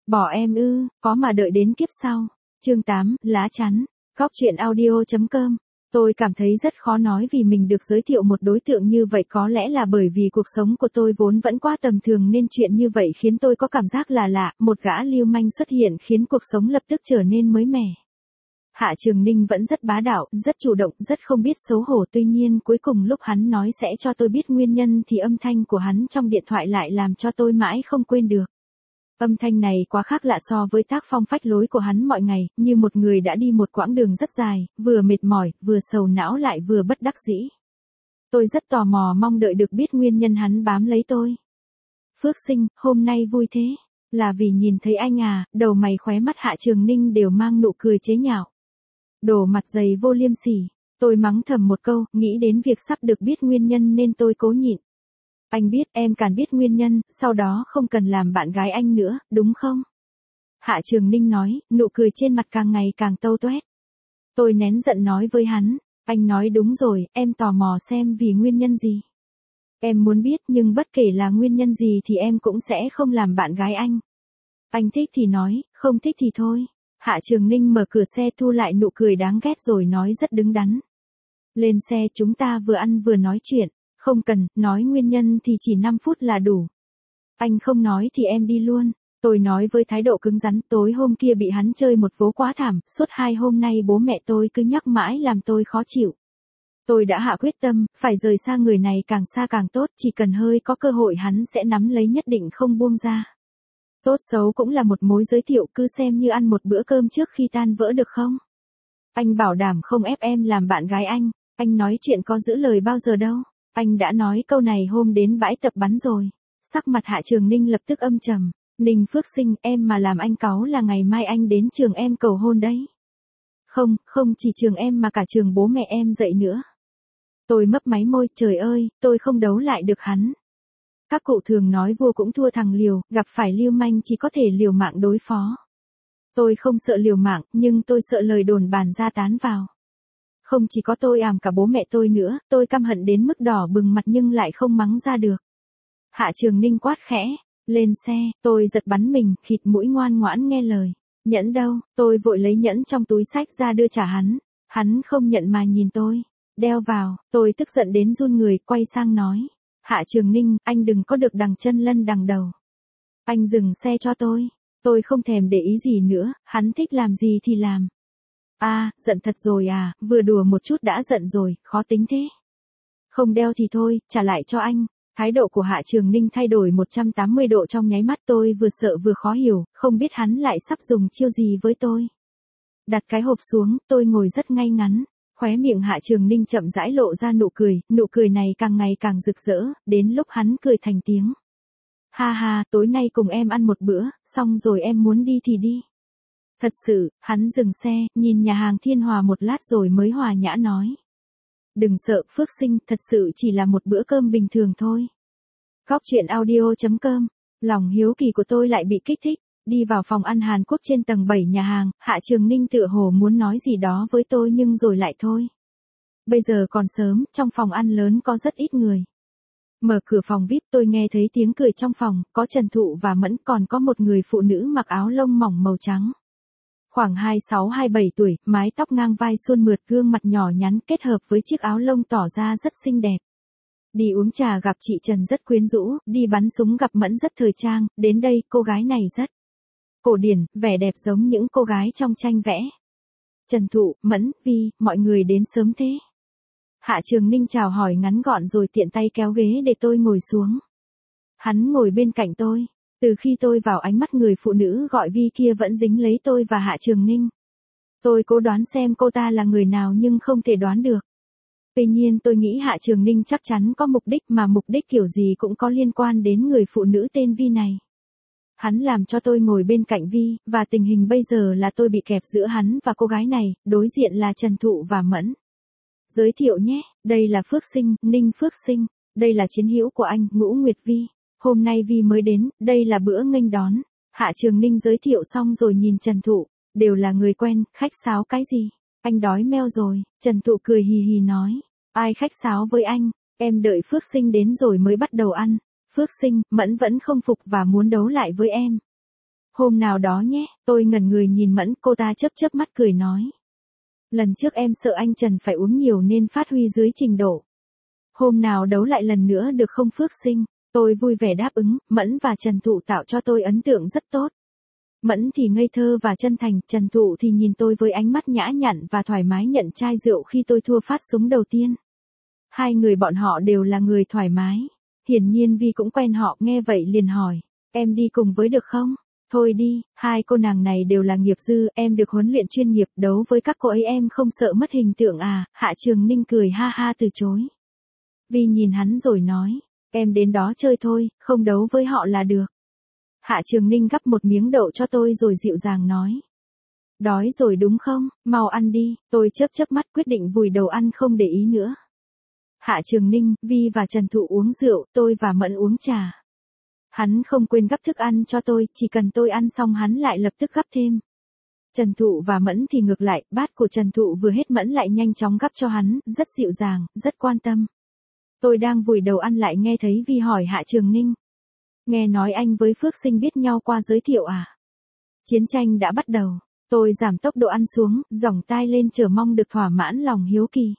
Bỏ em ư, có mà đợi đến kiếp sau. Chương 8, lá chắn. Góc truyện audio.com. Tôi cảm thấy rất khó nói vì mình được giới thiệu một đối tượng như vậy, có lẽ là bởi vì cuộc sống của tôi vốn vẫn quá tầm thường nên chuyện như vậy khiến tôi có cảm giác là lạ, một gã lưu manh xuất hiện khiến cuộc sống lập tức trở nên mới mẻ. Hạ Trường Ninh vẫn rất bá đạo, rất chủ động, rất không biết xấu hổ, tuy nhiên cuối cùng lúc hắn nói sẽ cho tôi biết nguyên nhân thì âm thanh của hắn trong điện thoại lại làm cho tôi mãi không quên được. Âm thanh này quá khác lạ so với tác phong phách lối của hắn mọi ngày, như một người đã đi một quãng đường rất dài, vừa mệt mỏi, vừa sầu não lại vừa bất đắc dĩ. Tôi rất tò mò mong đợi được biết nguyên nhân hắn bám lấy tôi. Phước Sinh, hôm nay vui thế, là vì nhìn thấy anh à? Đầu mày khóe mắt Hạ Trường Ninh đều mang nụ cười chế nhạo. Đồ mặt dày vô liêm sỉ, tôi mắng thầm một câu, nghĩ đến việc sắp được biết nguyên nhân nên tôi cố nhịn. Anh biết, em càng biết nguyên nhân, sau đó không cần làm bạn gái anh nữa, đúng không? Hạ Trường Ninh nói, nụ cười trên mặt càng ngày càng tâu toét. Tôi nén giận nói với hắn, anh nói đúng rồi, em tò mò xem vì nguyên nhân gì. Em muốn biết nhưng bất kể là nguyên nhân gì thì em cũng sẽ không làm bạn gái anh. Anh thích thì nói, không thích thì thôi. Hạ Trường Ninh mở cửa xe thu lại nụ cười đáng ghét rồi nói rất đứng đắn. Lên xe, chúng ta vừa ăn vừa nói chuyện. Không cần, nói nguyên nhân thì chỉ 5 phút là đủ. Anh không nói thì em đi luôn. Tôi nói với thái độ cứng rắn, tối hôm kia bị hắn chơi một vố quá thảm, suốt 2 hôm nay bố mẹ tôi cứ nhắc mãi làm tôi khó chịu. Tôi đã hạ quyết tâm, phải rời xa người này càng xa càng tốt, chỉ cần hơi có cơ hội hắn sẽ nắm lấy nhất định không buông ra. Tốt xấu cũng là một mối giới thiệu, cứ xem như ăn một bữa cơm trước khi tan vỡ được không? Anh bảo đảm không ép em làm bạn gái anh nói chuyện có giữ lời bao giờ đâu. Anh đã nói câu này hôm đến bãi tập bắn rồi. Sắc mặt Hạ Trường Ninh lập tức âm trầm. Ninh Phước Sinh, em mà làm anh cáu là ngày mai anh đến trường em cầu hôn đấy. Không chỉ trường em mà cả trường bố mẹ em dậy nữa. Tôi mấp máy môi, trời ơi, tôi không đấu lại được hắn. Các cụ thường nói vua cũng thua thằng liều, gặp phải lưu manh chỉ có thể liều mạng đối phó. Tôi không sợ liều mạng, nhưng tôi sợ lời đồn bàn ra tán vào. Không chỉ có tôi cả bố mẹ tôi nữa, tôi căm hận đến mức đỏ bừng mặt nhưng lại không mắng ra được. Hạ Trường Ninh quát khẽ, lên xe, tôi giật bắn mình, khịt mũi ngoan ngoãn nghe lời. Nhẫn đâu, tôi vội lấy nhẫn trong túi xách ra đưa trả hắn. Hắn không nhận mà nhìn tôi. Đeo vào, tôi tức giận đến run người, quay sang nói. Hạ Trường Ninh, anh đừng có được đằng chân lân đằng đầu. Anh dừng xe cho tôi. Tôi không thèm để ý gì nữa, hắn thích làm gì thì làm. Giận thật rồi à, vừa đùa một chút đã giận rồi, khó tính thế. Không đeo thì thôi, trả lại cho anh. Thái độ của Hạ Trường Ninh thay đổi 180 độ trong nháy mắt, tôi vừa sợ vừa khó hiểu, không biết hắn lại sắp dùng chiêu gì với tôi. Đặt cái hộp xuống, tôi ngồi rất ngay ngắn. Khóe miệng Hạ Trường Ninh chậm rãi lộ ra nụ cười này càng ngày càng rực rỡ, đến lúc hắn cười thành tiếng. Ha ha, tối nay cùng em ăn một bữa, xong rồi em muốn đi thì đi. Thật sự, hắn dừng xe, nhìn nhà hàng Thiên Hòa một lát rồi mới hòa nhã nói. Đừng sợ Phước Sinh, thật sự chỉ là một bữa cơm bình thường thôi. Góc truyện audio.com, lòng hiếu kỳ của tôi lại bị kích thích. Đi vào phòng ăn Hàn Quốc trên tầng 7 nhà hàng, Hạ Trường Ninh tựa hồ muốn nói gì đó với tôi nhưng rồi lại thôi. Bây giờ còn sớm, trong phòng ăn lớn có rất ít người. Mở cửa phòng VIP tôi nghe thấy tiếng cười trong phòng, có Trần Thụ và Mẫn, còn có một người phụ nữ mặc áo lông mỏng màu trắng. Khoảng 26-27 tuổi, mái tóc ngang vai suôn mượt, gương mặt nhỏ nhắn kết hợp với chiếc áo lông tỏ ra rất xinh đẹp. Đi uống trà gặp chị Trần rất quyến rũ, đi bắn súng gặp Mẫn rất thời trang, đến đây cô gái này rất cổ điển, vẻ đẹp giống những cô gái trong tranh vẽ. Trần Thụ, Mẫn, Vi, mọi người đến sớm thế. Hạ Trường Ninh chào hỏi ngắn gọn rồi tiện tay kéo ghế để tôi ngồi xuống. Hắn ngồi bên cạnh tôi. Từ khi tôi vào, ánh mắt người phụ nữ gọi Vi kia vẫn dính lấy tôi và Hạ Trường Ninh. Tôi cố đoán xem cô ta là người nào nhưng không thể đoán được. Tuy nhiên tôi nghĩ Hạ Trường Ninh chắc chắn có mục đích, mà mục đích kiểu gì cũng có liên quan đến người phụ nữ tên Vi này. Hắn làm cho tôi ngồi bên cạnh Vi, và tình hình bây giờ là tôi bị kẹp giữa hắn và cô gái này, đối diện là Trần Thụ và Mẫn. Giới thiệu nhé, đây là Phước Sinh, Ninh Phước Sinh, đây là chiến hữu của anh, Ngũ Nguyệt Vi. Hôm nay Vi mới đến, đây là bữa nghênh đón. Hạ Trường Ninh giới thiệu xong rồi nhìn Trần Thụ, đều là người quen, khách sáo cái gì? Anh đói meo rồi. Trần Thụ cười hì hì nói, ai khách sáo với anh, em đợi Phước Sinh đến rồi mới bắt đầu ăn. Phước Sinh, Mẫn vẫn không phục và muốn đấu lại với em. Hôm nào đó nhé, tôi ngẩn người nhìn Mẫn, cô ta chớp chớp mắt cười nói. Lần trước em sợ anh Trần phải uống nhiều nên phát huy dưới trình độ. Hôm nào đấu lại lần nữa được không Phước Sinh? Tôi vui vẻ đáp ứng, Mẫn và Trần Thụ tạo cho tôi ấn tượng rất tốt. Mẫn thì ngây thơ và chân thành, Trần Thụ thì nhìn tôi với ánh mắt nhã nhặn và thoải mái nhận chai rượu khi tôi thua phát súng đầu tiên. Hai người bọn họ đều là người thoải mái. Hiển nhiên Vi cũng quen họ, nghe vậy liền hỏi, em đi cùng với được không? Thôi đi, hai cô nàng này đều là nghiệp dư, em được huấn luyện chuyên nghiệp, đấu với các cô ấy em không sợ mất hình tượng à? Hạ Trường Ninh cười ha ha từ chối. Vi nhìn hắn rồi nói, em đến đó chơi thôi, không đấu với họ là được. Hạ Trường Ninh gắp một miếng đậu cho tôi rồi dịu dàng nói. Đói rồi đúng không, mau ăn đi, tôi chớp chớp mắt quyết định vùi đầu ăn không để ý nữa. Hạ Trường Ninh, Vi và Trần Thụ uống rượu, tôi và Mẫn uống trà. Hắn không quên gắp thức ăn cho tôi, chỉ cần tôi ăn xong hắn lại lập tức gắp thêm. Trần Thụ và Mẫn thì ngược lại, bát của Trần Thụ vừa hết Mẫn lại nhanh chóng gắp cho hắn, rất dịu dàng, rất quan tâm. Tôi đang vùi đầu ăn lại nghe thấy Vi hỏi Hạ Trường Ninh. Nghe nói anh với Phước Sinh biết nhau qua giới thiệu à? Chiến tranh đã bắt đầu, tôi giảm tốc độ ăn xuống, giỏng tai lên chờ mong được thỏa mãn lòng hiếu kỳ.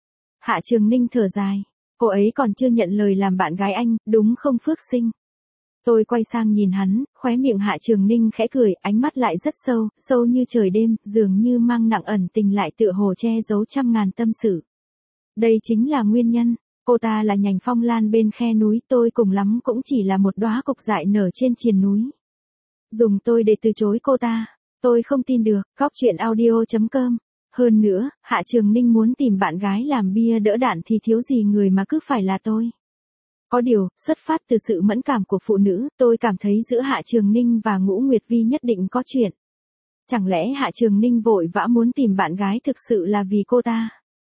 Hạ Trường Ninh thở dài, cô ấy còn chưa nhận lời làm bạn gái anh, đúng không Phước Sinh? Tôi quay sang nhìn hắn, khóe miệng Hạ Trường Ninh khẽ cười, ánh mắt lại rất sâu, sâu như trời đêm, dường như mang nặng ẩn tình lại tựa hồ che giấu trăm ngàn tâm sự. Đây chính là nguyên nhân, cô ta là nhành phong lan bên khe núi, tôi cùng lắm cũng chỉ là một đóa cục dại nở trên triền núi. Dùng tôi để từ chối cô ta, tôi không tin được, góc chuyện audio.com. Hơn nữa, Hạ Trường Ninh muốn tìm bạn gái làm bia đỡ đạn thì thiếu gì người mà cứ phải là tôi. Có điều, xuất phát từ sự mẫn cảm của phụ nữ, tôi cảm thấy giữa Hạ Trường Ninh và Ngũ Nguyệt Vi nhất định có chuyện. Chẳng lẽ Hạ Trường Ninh vội vã muốn tìm bạn gái thực sự là vì cô ta?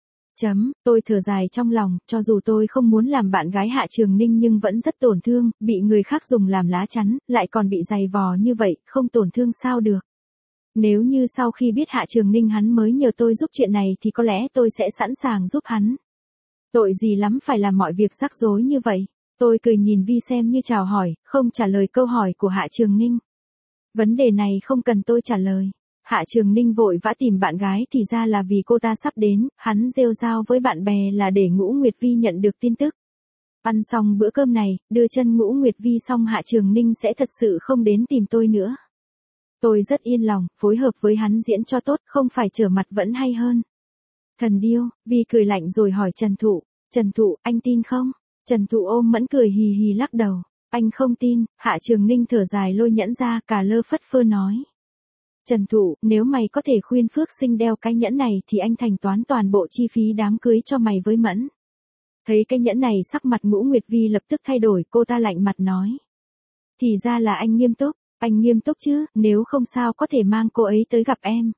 Tôi thở dài trong lòng, cho dù tôi không muốn làm bạn gái Hạ Trường Ninh nhưng vẫn rất tổn thương, bị người khác dùng làm lá chắn, lại còn bị giày vò như vậy, không tổn thương sao được. Nếu như sau khi biết Hạ Trường Ninh hắn mới nhờ tôi giúp chuyện này thì có lẽ tôi sẽ sẵn sàng giúp hắn. Tội gì lắm phải làm mọi việc rắc rối như vậy. Tôi cười nhìn Vi xem như chào hỏi, không trả lời câu hỏi của Hạ Trường Ninh. Vấn đề này không cần tôi trả lời. Hạ Trường Ninh vội vã tìm bạn gái thì ra là vì cô ta sắp đến, hắn rêu rao với bạn bè là để Ngũ Nguyệt Vi nhận được tin tức. Ăn xong bữa cơm này, đưa chân Ngũ Nguyệt Vi xong Hạ Trường Ninh sẽ thật sự không đến tìm tôi nữa. Tôi rất yên lòng, phối hợp với hắn diễn cho tốt, không phải trở mặt vẫn hay hơn. Thần điêu, Vi cười lạnh rồi hỏi Trần Thụ, anh tin không? Trần Thụ ôm Mẫn cười hì hì lắc đầu, anh không tin. Hạ Trường Ninh thở dài lôi nhẫn ra, cả lơ phất phơ nói. Trần Thụ, nếu mày có thể khuyên Phước Sinh đeo cái nhẫn này thì anh thanh toán toàn bộ chi phí đám cưới cho mày với Mẫn. Thấy cái nhẫn này sắc mặt Ngũ Nguyệt Vi lập tức thay đổi, cô ta lạnh mặt nói. Thì ra là anh nghiêm túc chứ, nếu không sao có thể mang cô ấy tới gặp em.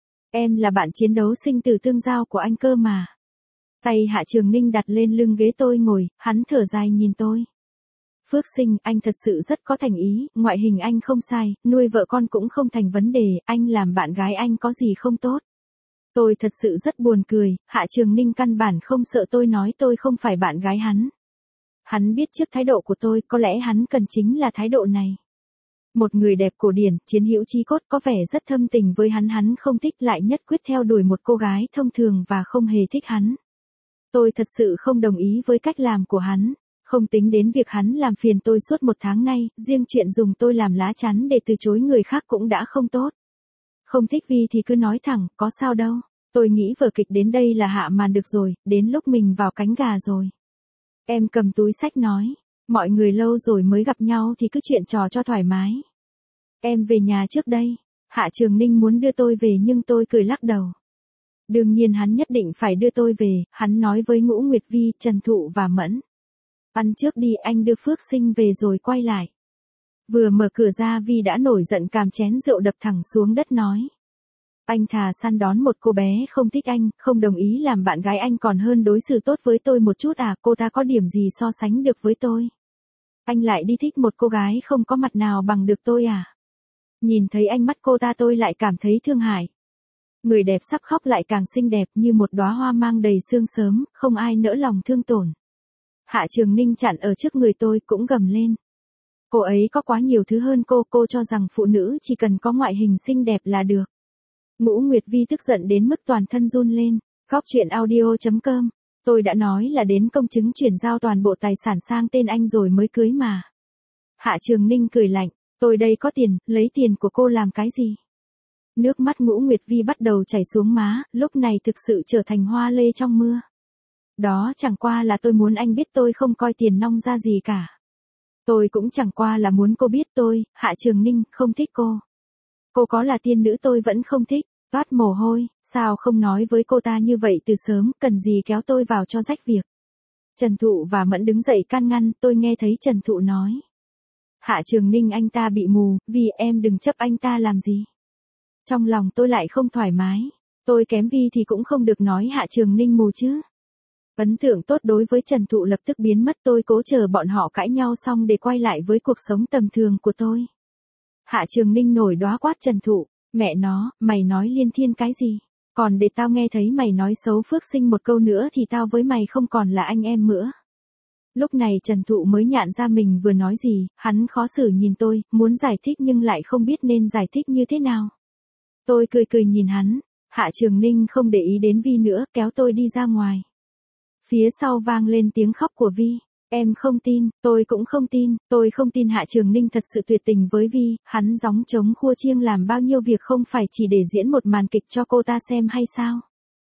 Em là bạn chiến đấu sinh tử tương giao của anh cơ mà. Tay Hạ Trường Ninh đặt lên lưng ghế tôi ngồi, hắn thở dài nhìn tôi. Phước Sinh, anh thật sự rất có thành ý, ngoại hình anh không sai, nuôi vợ con cũng không thành vấn đề, anh làm bạn gái anh có gì không tốt. Tôi thật sự rất buồn cười, Hạ Trường Ninh căn bản không sợ tôi nói tôi không phải bạn gái hắn. Hắn biết trước thái độ của tôi, có lẽ hắn cần chính là thái độ này. Một người đẹp cổ điển, chiến hữu chí cốt có vẻ rất thâm tình với hắn không thích lại nhất quyết theo đuổi một cô gái thông thường và không hề thích hắn. Tôi thật sự không đồng ý với cách làm của hắn, không tính đến việc hắn làm phiền tôi suốt 1 tháng nay, riêng chuyện dùng tôi làm lá chắn để từ chối người khác cũng đã không tốt. Không thích Vi thì cứ nói thẳng, có sao đâu, tôi nghĩ vở kịch đến đây là hạ màn được rồi, đến lúc mình vào cánh gà rồi. Em cầm túi xách nói, mọi người lâu rồi mới gặp nhau thì cứ chuyện trò cho thoải mái. Em về nhà trước đây. Hạ Trường Ninh muốn đưa tôi về nhưng tôi cười lắc đầu. Đương nhiên hắn nhất định phải đưa tôi về, hắn nói với Ngũ Nguyệt Vi, Trần Thụ và Mẫn. Ăn trước đi, anh đưa Phước Sinh về rồi quay lại. Vừa mở cửa ra Vi đã nổi giận càm chén rượu đập thẳng xuống đất nói. Anh thà săn đón một cô bé không thích anh, không đồng ý làm bạn gái anh còn hơn đối xử tốt với tôi một chút à, cô ta có điểm gì so sánh được với tôi. Anh lại đi thích một cô gái không có mặt nào bằng được tôi à. Nhìn thấy ánh mắt cô ta tôi lại cảm thấy thương hại. Người đẹp sắp khóc lại càng xinh đẹp như một đóa hoa mang đầy sương sớm, không ai nỡ lòng thương tổn. Hạ Trường Ninh chặn ở trước người tôi cũng gầm lên. Cô ấy có quá nhiều thứ hơn cô cho rằng phụ nữ chỉ cần có ngoại hình xinh đẹp là được. Ngũ Nguyệt Vi tức giận đến mức toàn thân run lên. Góc chuyện audio.com. Tôi đã nói là đến công chứng chuyển giao toàn bộ tài sản sang tên anh rồi mới cưới mà. Hạ Trường Ninh cười lạnh, tôi đây có tiền, lấy tiền của cô làm cái gì? Nước mắt Ngũ Nguyệt Vi bắt đầu chảy xuống má, lúc này thực sự trở thành hoa lê trong mưa. Đó chẳng qua là tôi muốn anh biết tôi không coi tiền nong ra gì cả. Tôi cũng chẳng qua là muốn cô biết tôi, Hạ Trường Ninh, không thích cô. Cô có là tiên nữ tôi vẫn không thích, toát mồ hôi, sao không nói với cô ta như vậy từ sớm, cần gì kéo tôi vào cho rách việc. Trần Thụ và Mẫn đứng dậy can ngăn, tôi nghe thấy Trần Thụ nói. Hạ Trường Ninh anh ta bị mù, vì em đừng chấp anh ta làm gì. Trong lòng tôi lại không thoải mái, tôi kém Vi thì cũng không được nói Hạ Trường Ninh mù chứ. Ấn tượng tốt đối với Trần Thụ lập tức biến mất, tôi cố chờ bọn họ cãi nhau xong để quay lại với cuộc sống tầm thường của tôi. Hạ Trường Ninh nổi đoá quát Trần Thụ, mẹ nó, mày nói liên thiên cái gì? Còn để tao nghe thấy mày nói xấu Phước Sinh một câu nữa thì tao với mày không còn là anh em nữa. Lúc này Trần Thụ mới nhận ra mình vừa nói gì, hắn khó xử nhìn tôi, muốn giải thích nhưng lại không biết nên giải thích như thế nào. Tôi cười nhìn hắn, Hạ Trường Ninh không để ý đến Vi nữa, kéo tôi đi ra ngoài. Phía sau vang lên tiếng khóc của Vi. Em không tin, tôi cũng không tin, tôi không tin Hạ Trường Ninh thật sự tuyệt tình với Vi, hắn gióng trống khua chiêng làm bao nhiêu việc không phải chỉ để diễn một màn kịch cho cô ta xem hay sao.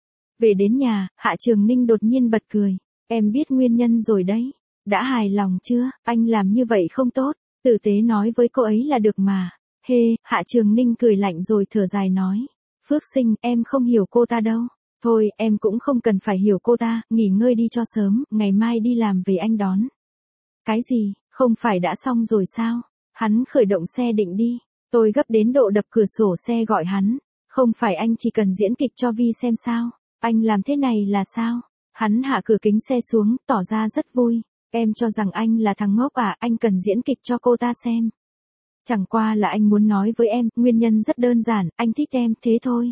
Về đến nhà, Hạ Trường Ninh đột nhiên bật cười, em biết nguyên nhân rồi đấy, đã hài lòng chưa, anh làm như vậy không tốt, tử tế nói với cô ấy là được mà. Hê, Hạ Trường Ninh cười lạnh rồi thở dài nói, Phước Sinh, em không hiểu cô ta đâu. Thôi, em cũng không cần phải hiểu cô ta, nghỉ ngơi đi cho sớm, ngày mai đi làm về anh đón. Cái gì, không phải đã xong rồi sao? Hắn khởi động xe định đi, tôi gấp đến độ đập cửa sổ xe gọi hắn. Không phải anh chỉ cần diễn kịch cho Vi xem sao? Anh làm thế này là sao? Hắn hạ cửa kính xe xuống, tỏ ra rất vui. Em cho rằng anh là thằng ngốc à, anh cần diễn kịch cho cô ta xem. Chẳng qua là anh muốn nói với em, nguyên nhân rất đơn giản, anh thích em, thế thôi.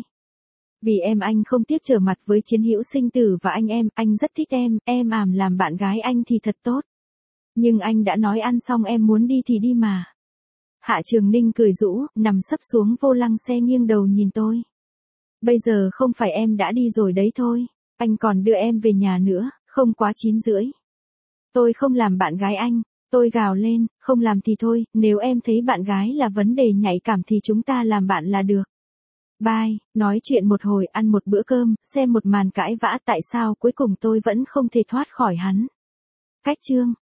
Vì em anh không tiếc trở mặt với chiến hữu sinh tử và anh rất thích em làm bạn gái anh thì thật tốt. Nhưng anh đã nói ăn xong em muốn đi thì đi mà. Hạ Trường Ninh cười rũ, nằm sấp xuống vô lăng xe nghiêng đầu nhìn tôi. Bây giờ không phải em đã đi rồi đấy thôi, anh còn đưa em về nhà nữa, không quá 9:30. Tôi không làm bạn gái anh, tôi gào lên, không làm thì thôi, nếu em thấy bạn gái là vấn đề nhạy cảm thì chúng ta làm bạn là được. Bye, nói chuyện một hồi, ăn một bữa cơm, xem một màn cãi vã, tại sao cuối cùng tôi vẫn không thể thoát khỏi hắn. Cách chương